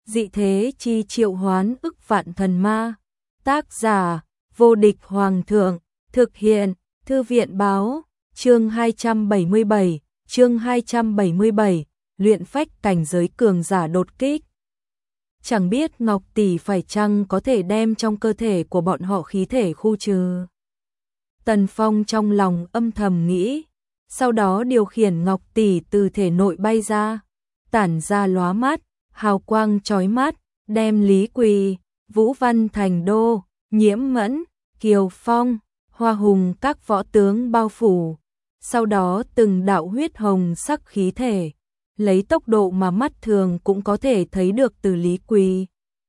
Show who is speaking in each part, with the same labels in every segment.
Speaker 1: Dị thế chi triệu hoán ức vạn thần ma. Tác giả: Vô địch hoàng thượng. Thực hiện: Thư viện báo. Chương 277, luyện phách cảnh giới cường giả đột kích. Chẳng biết Ngọc Tỷ phải chăng có thể đem trong cơ thể của bọn họ khí thể khu trừ. Tần Phong trong lòng âm thầm nghĩ, sau đó điều khiển Ngọc Tỷ từ thể nội bay ra, tản ra lóa mắt, hào quang chói mắt, đem Lý Quỳ, Vũ Văn Thành Đô, Nhiễm Mẫn, Kiều Phong, Hoa Hùng các võ tướng bao phủ. Sau đó từng đạo huyết hồng sắc khí thể, lấy tốc độ mà mắt thường cũng có thể thấy được từ Lý Quỳ,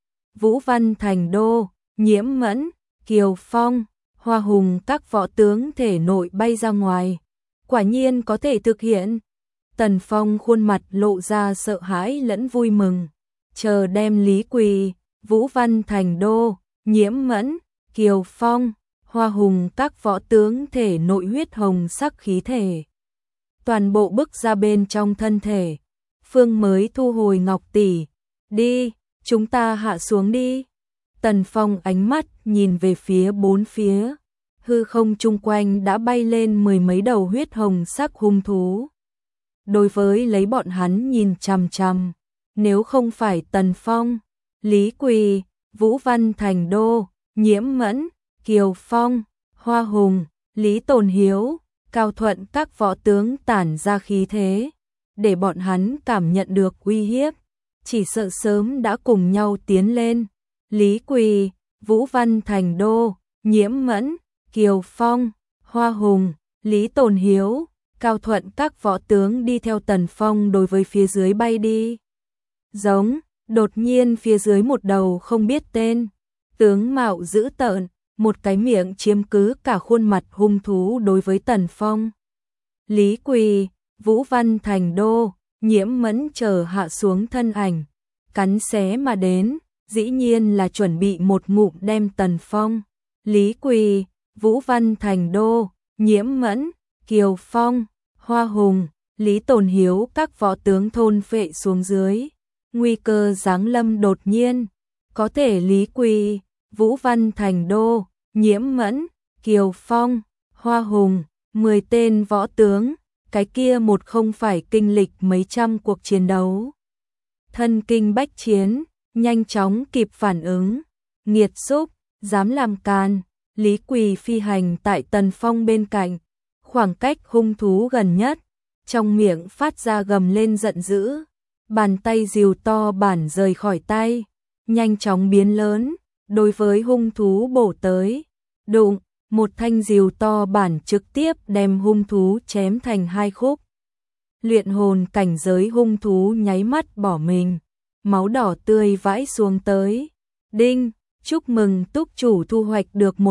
Speaker 1: Vũ Văn Thành Đô, Nhiễm Mẫn, Kiều Phong, Hoa Hùng các võ tướng thể nội bay ra ngoài. Quả nhiên có thể thực hiện. Tần Phong khuôn mặt lộ ra sợ hãi lẫn vui mừng, chờ đem Lý Quỳ, Vũ Văn Thành Đô, Nhiễm Mẫn, Kiều Phong, Hoa Hùng các võ tướng thể nội huyết hồng sắc khí thể toàn bộ bức ra bên trong thân thể. Phương mới thu hồi Ngọc Tỷ. Đi, chúng ta hạ xuống đi. Tần Phong ánh mắt nhìn về phía bốn phía. Hư không chung quanh đã bay lên mười mấy đầu huyết hồng sắc hung thú. Đối với lấy bọn hắn nhìn chằm chằm, nếu không phải Tần Phong, Lý Quỳ, Vũ Văn Thành Đô, Nhiễm Mẫn, Kiều Phong, Hoa Hùng, Lý Tồn Hiếu, Cao Thuận các võ tướng tản ra khí thế, để bọn hắn cảm nhận được uy hiếp, chỉ sợ sớm đã cùng nhau tiến lên. Lý Quỳ, Vũ Văn Thành Đô, Nhiễm Mẫn, Kiều Phong, Hoa Hùng, Lý Tồn Hiếu, Cao Thuận các võ tướng đi theo Tần Phong đối với phía dưới bay đi. Giống, đột nhiên phía dưới một đầu không biết tên, tướng mạo dữ tợn, một cái miệng chiếm cứ cả khuôn mặt hung thú đối với Tần Phong. Lý Quỳ, Vũ Văn Thành Đô, Nhiễm Mẫn chờ hạ xuống thân ảnh, cắn xé mà đến, dĩ nhiên là chuẩn bị một ngụm đem Tần Phong, Lý Quỳ, Vũ Văn Thành Đô, Nhiễm Mẫn, Kiều Phong, Hoa Hùng, Lý Tồn Hiếu các võ tướng thôn phệ xuống dưới. Nguy cơ giáng lâm đột nhiên, có thể Lý Quỳ, Vũ Văn Thành Đô, Nhiễm Mẫn, Kiều Phong, Hoa Hùng, 10 tên võ tướng, cái kia một không phải kinh lịch mấy trăm cuộc chiến đấu. Thân kinh bách chiến, nhanh chóng kịp phản ứng, nghiệt xúc, dám làm can. Lý Quỳ phi hành tại Tần Phong bên cạnh, khoảng cách hung thú gần nhất, trong miệng phát ra gầm lên giận dữ, bàn tay rìu to bản rời khỏi tay, nhanh chóng biến lớn, đối với hung thú bổ tới. Đụng, một thanh rìu to bản trực tiếp đem hung thú chém thành hai khúc. Luyện hồn cảnh giới hung thú nháy mắt bỏ mình, máu đỏ tươi vãi xuống tới. Đinh, chúc mừng túc chủ thu hoạch được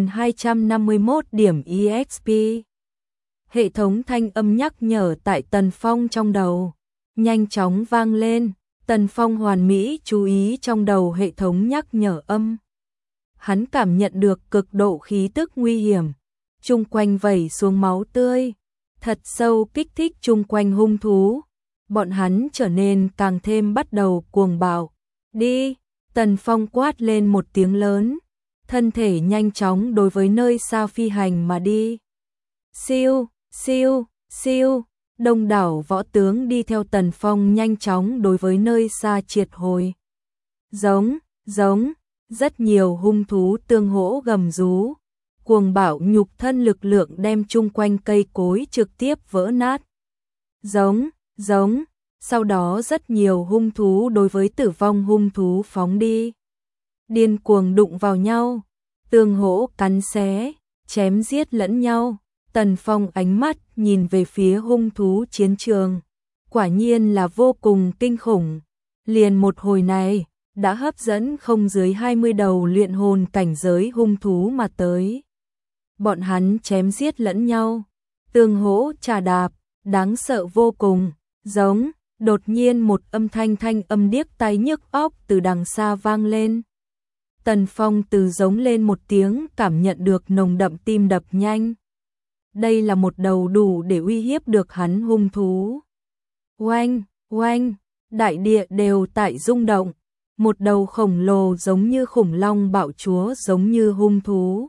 Speaker 1: 1251 điểm EXP. Hệ thống thanh âm nhắc nhở tại Tần Phong trong đầu nhanh chóng vang lên. Tần Phong hoàn mỹ chú ý trong đầu hệ thống nhắc nhở âm. Hắn cảm nhận được cực độ khí tức nguy hiểm, chung quanh vẩy xuống máu tươi, thật sâu kích thích chung quanh hung thú. Bọn hắn trở nên càng thêm bắt đầu cuồng bạo. Đi, Tần Phong quát lên một tiếng lớn, thân thể nhanh chóng đối với nơi xa phi hành mà đi. Siêu, siêu, siêu, đông đảo võ tướng đi theo Tần Phong nhanh chóng đối với nơi xa triệt hồi. Giống, giống, rất nhiều hung thú tương hỗ gầm rú, cuồng bạo nhục thân lực lượng đem chung quanh cây cối trực tiếp vỡ nát. Giống, giống, sau đó rất nhiều hung thú đối với tử vong hung thú phóng đi. Điên cuồng đụng vào nhau, tương hỗ cắn xé, chém giết lẫn nhau. Tần Phong ánh mắt nhìn về phía hung thú chiến trường, quả nhiên là vô cùng kinh khủng. Liền một hồi này, đã hấp dẫn không dưới 20 đầu luyện hồn cảnh giới hung thú mà tới. Bọn hắn chém giết lẫn nhau, tương hỗ trà đạp, đáng sợ vô cùng. Giống, đột nhiên một âm thanh âm điếc tai nhức óc từ đằng xa vang lên. Tần Phong từ giống lên một tiếng cảm nhận được nồng đậm tim đập nhanh. Đây là một đầu đủ để uy hiếp được hắn hung thú. Oanh, oanh, đại địa đều tại rung động, một đầu khổng lồ giống như khủng long bạo chúa giống như hung thú.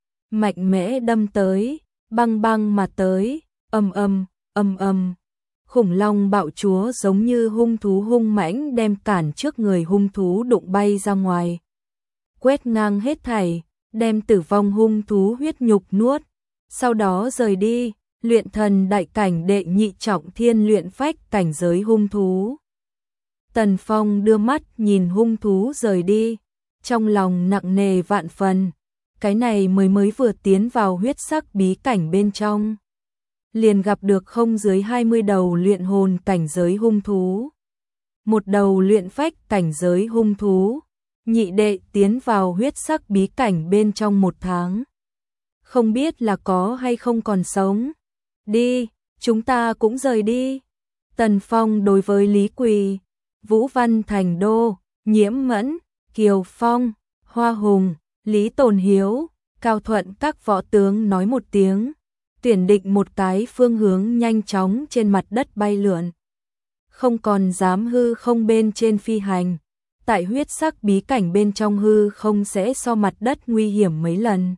Speaker 1: Mạnh mẽ đâm tới, băng băng mà tới, âm âm, âm âm. Khủng long bạo chúa giống như hung thú hung mãnh đem cản trước người hung thú đụng bay ra ngoài. Quét ngang hết thảy, đem tử vong hung thú huyết nhục nuốt, sau đó rời đi, luyện thần đại cảnh đệ nhị trọng thiên luyện phách cảnh giới hung thú. Tần Phong đưa mắt nhìn hung thú rời đi, trong lòng nặng nề vạn phần, cái này mới vừa tiến vào huyết sắc bí cảnh bên trong. Liền gặp được không dưới 20 đầu luyện hồn cảnh giới hung thú. Một đầu luyện phách cảnh giới hung thú, nhị đệ tiến vào huyết sắc bí cảnh bên trong 1 tháng. Không biết là có hay không còn sống. Đi, chúng ta cũng rời đi. Tần Phong đối với Lý Quỳ, Vũ Văn Thành Đô, Nhiễm Mẫn, Kiều Phong, Hoa Hùng, Lý Tồn Hiếu, Cao Thuận các võ tướng nói một tiếng, tuyển định một cái phương hướng nhanh chóng trên mặt đất bay lượn. Không còn dám hư không bên trên phi hành, tại huyết sắc bí cảnh bên trong hư không sẽ so mặt đất nguy hiểm mấy lần.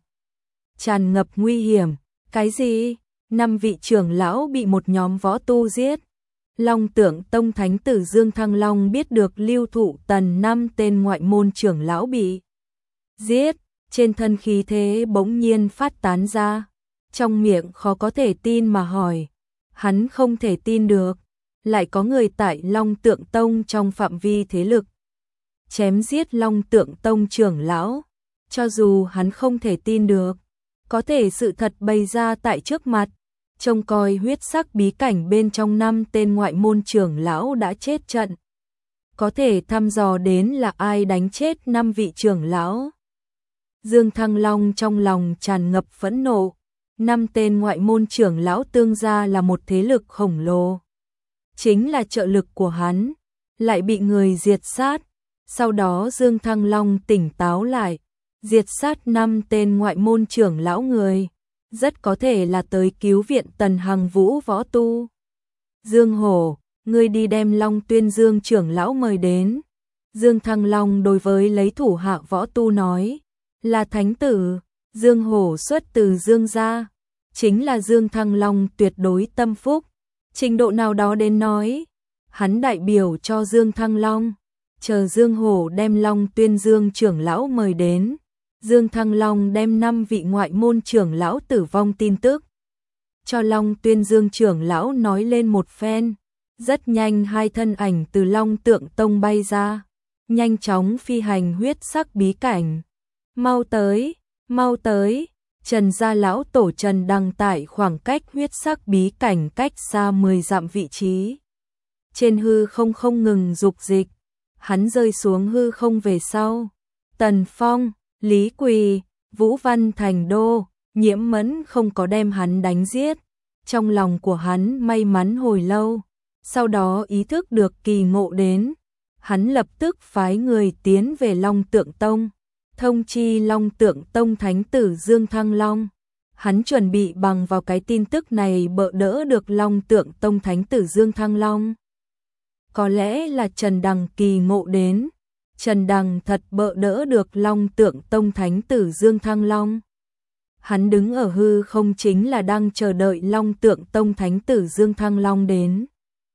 Speaker 1: Tràn ngập nguy hiểm, cái gì? 5 vị trưởng lão bị một nhóm võ tu giết. Long Tượng Tông Thánh tử Dương Thăng Long biết được Lưu Thụ Tần 5 tên ngoại môn trưởng lão bị giết, trên thân khí thế bỗng nhiên phát tán ra, trong miệng khó có thể tin mà hỏi, hắn không thể tin được, lại có người tại Long Tượng Tông trong phạm vi thế lực chém giết Long Tượng Tông trưởng lão, cho dù hắn không thể tin được, có thể sự thật bày ra tại trước mặt. Trông coi huyết sắc bí cảnh bên trong 5 tên ngoại môn trưởng lão đã chết trận. Có thể thăm dò đến là ai đánh chết 5 vị trưởng lão. Dương Thăng Long trong lòng tràn ngập phẫn nộ. 5 tên ngoại môn trưởng lão tương gia là một thế lực khổng lồ. Chính là trợ lực của hắn, lại bị người diệt sát. Sau đó Dương Thăng Long tỉnh táo lại, diệt sát 5 tên ngoại môn trưởng lão người. Rất có thể là tới cứu viện Tần Hằng Vũ võ tu. Dương Hổ, ngươi đi đem Long Tuyên Dương trưởng lão mời đến. Dương Thăng Long đối với lấy thủ hạ võ tu nói, là thánh tử. Dương Hổ xuất từ Dương gia, chính là Dương Thăng Long tuyệt đối tâm phúc. Trình độ nào đó đến nói, hắn đại biểu cho Dương Thăng Long. Chờ Dương Hổ đem Long Tuyên Dương trưởng lão mời đến, Dương Thăng Long đem 5 vị ngoại môn trưởng lão tử vong tin tức cho Long Tuyên Dương trưởng lão nói lên một phen. Rất nhanh 2 thân ảnh từ Long Tượng Tông bay ra, nhanh chóng phi hành huyết sắc bí cảnh. Mau tới, mau tới. Trần gia lão tổ Trần Đăng tại khoảng cách huyết sắc bí cảnh cách xa 10 dặm vị trí. Trên hư không không ngừng dục dịch, hắn rơi xuống hư không về sau. Tần Phong, Lý Quỳ, Vũ Văn Thành Đô, Nhiễm Mẫn không có đem hắn đánh giết. Trong lòng của hắn may mắn hồi lâu, sau đó ý thức được kỳ ngộ đến. Hắn lập tức phái người tiến về Long Tượng Tông, thông chi Long Tượng Tông Thánh tử Dương Thăng Long. Hắn chuẩn bị bằng vào cái tin tức này bỡ đỡ được Long Tượng Tông Thánh tử Dương Thăng Long. Có lẽ là Trần Đằng kỳ ngộ đến. Trần Đằng thật bỡ đỡ được Long Tượng Tông Thánh tử Dương Thăng Long. Hắn đứng ở hư không chính là đang chờ đợi Long Tượng Tông Thánh tử Dương Thăng Long đến.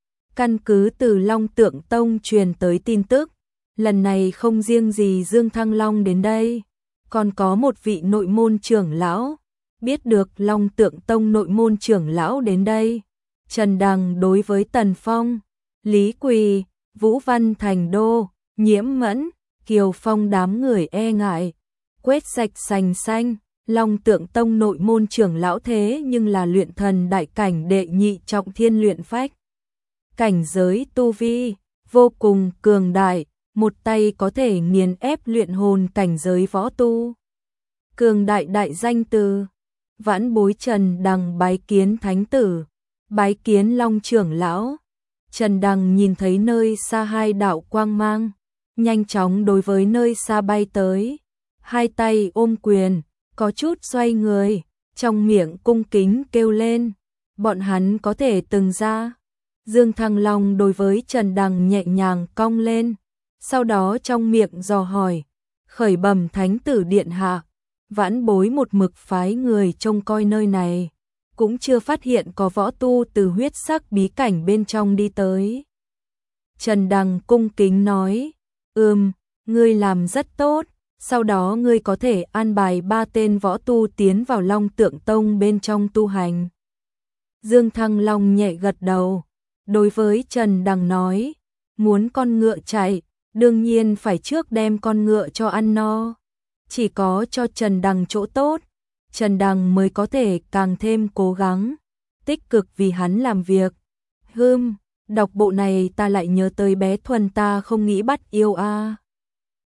Speaker 1: Căn cứ từ Long Tượng Tông truyền tới tin tức, lần này không riêng gì Dương Thăng Long đến đây, còn có một vị nội môn trưởng lão. Biết được Long Tượng Tông nội môn trưởng lão đến đây, Trần Đằng đối với Tần Phong, Lý Quỳ, Vũ Văn Thành Đô, Nhiễm Mẫn, Kiều Phong đám người e ngại, quét sạch sành xanh. Long Tượng Tông nội môn trưởng lão thế nhưng là luyện thần đại cảnh đệ nhị trọng thiên luyện phách. Cảnh giới tu vi, vô cùng cường đại, một tay có thể nghiền ép luyện hồn cảnh giới võ tu. Cường đại đại danh từ, vãn bối Trần Đằng bái kiến thánh tử, bái kiến Long trưởng lão. Trần Đằng nhìn thấy nơi xa 2 đạo quang mang, nhanh chóng đối với nơi xa bay tới, 2 tay ôm quyền, có chút xoay người, trong miệng cung kính kêu lên, bọn hắn có thể từng ra. Dương Thăng Long đối với Trần Đằng nhẹ nhàng cong lên, Sau đó trong miệng dò hỏi, khởi bẩm thánh tử điện hạ, vãn bối một mực phái người trông coi nơi này, cũng chưa phát hiện có võ tu từ huyết sắc bí cảnh bên trong đi tới. Trần Đằng cung kính nói, ngươi làm rất tốt, sau đó ngươi có thể an bài 3 tên võ tu tiến vào Long Tượng Tông bên trong tu hành. Dương Thăng Long nhẹ gật đầu, đối với Trần Đằng nói, muốn con ngựa chạy, đương nhiên phải trước đem con ngựa cho ăn no. Chỉ có cho Trần Đằng chỗ tốt, Trần Đằng mới có thể càng thêm cố gắng, tích cực vì hắn làm việc. Đọc bộ này ta lại nhớ tới bé Thuần ta không nghĩ bắt yêu a.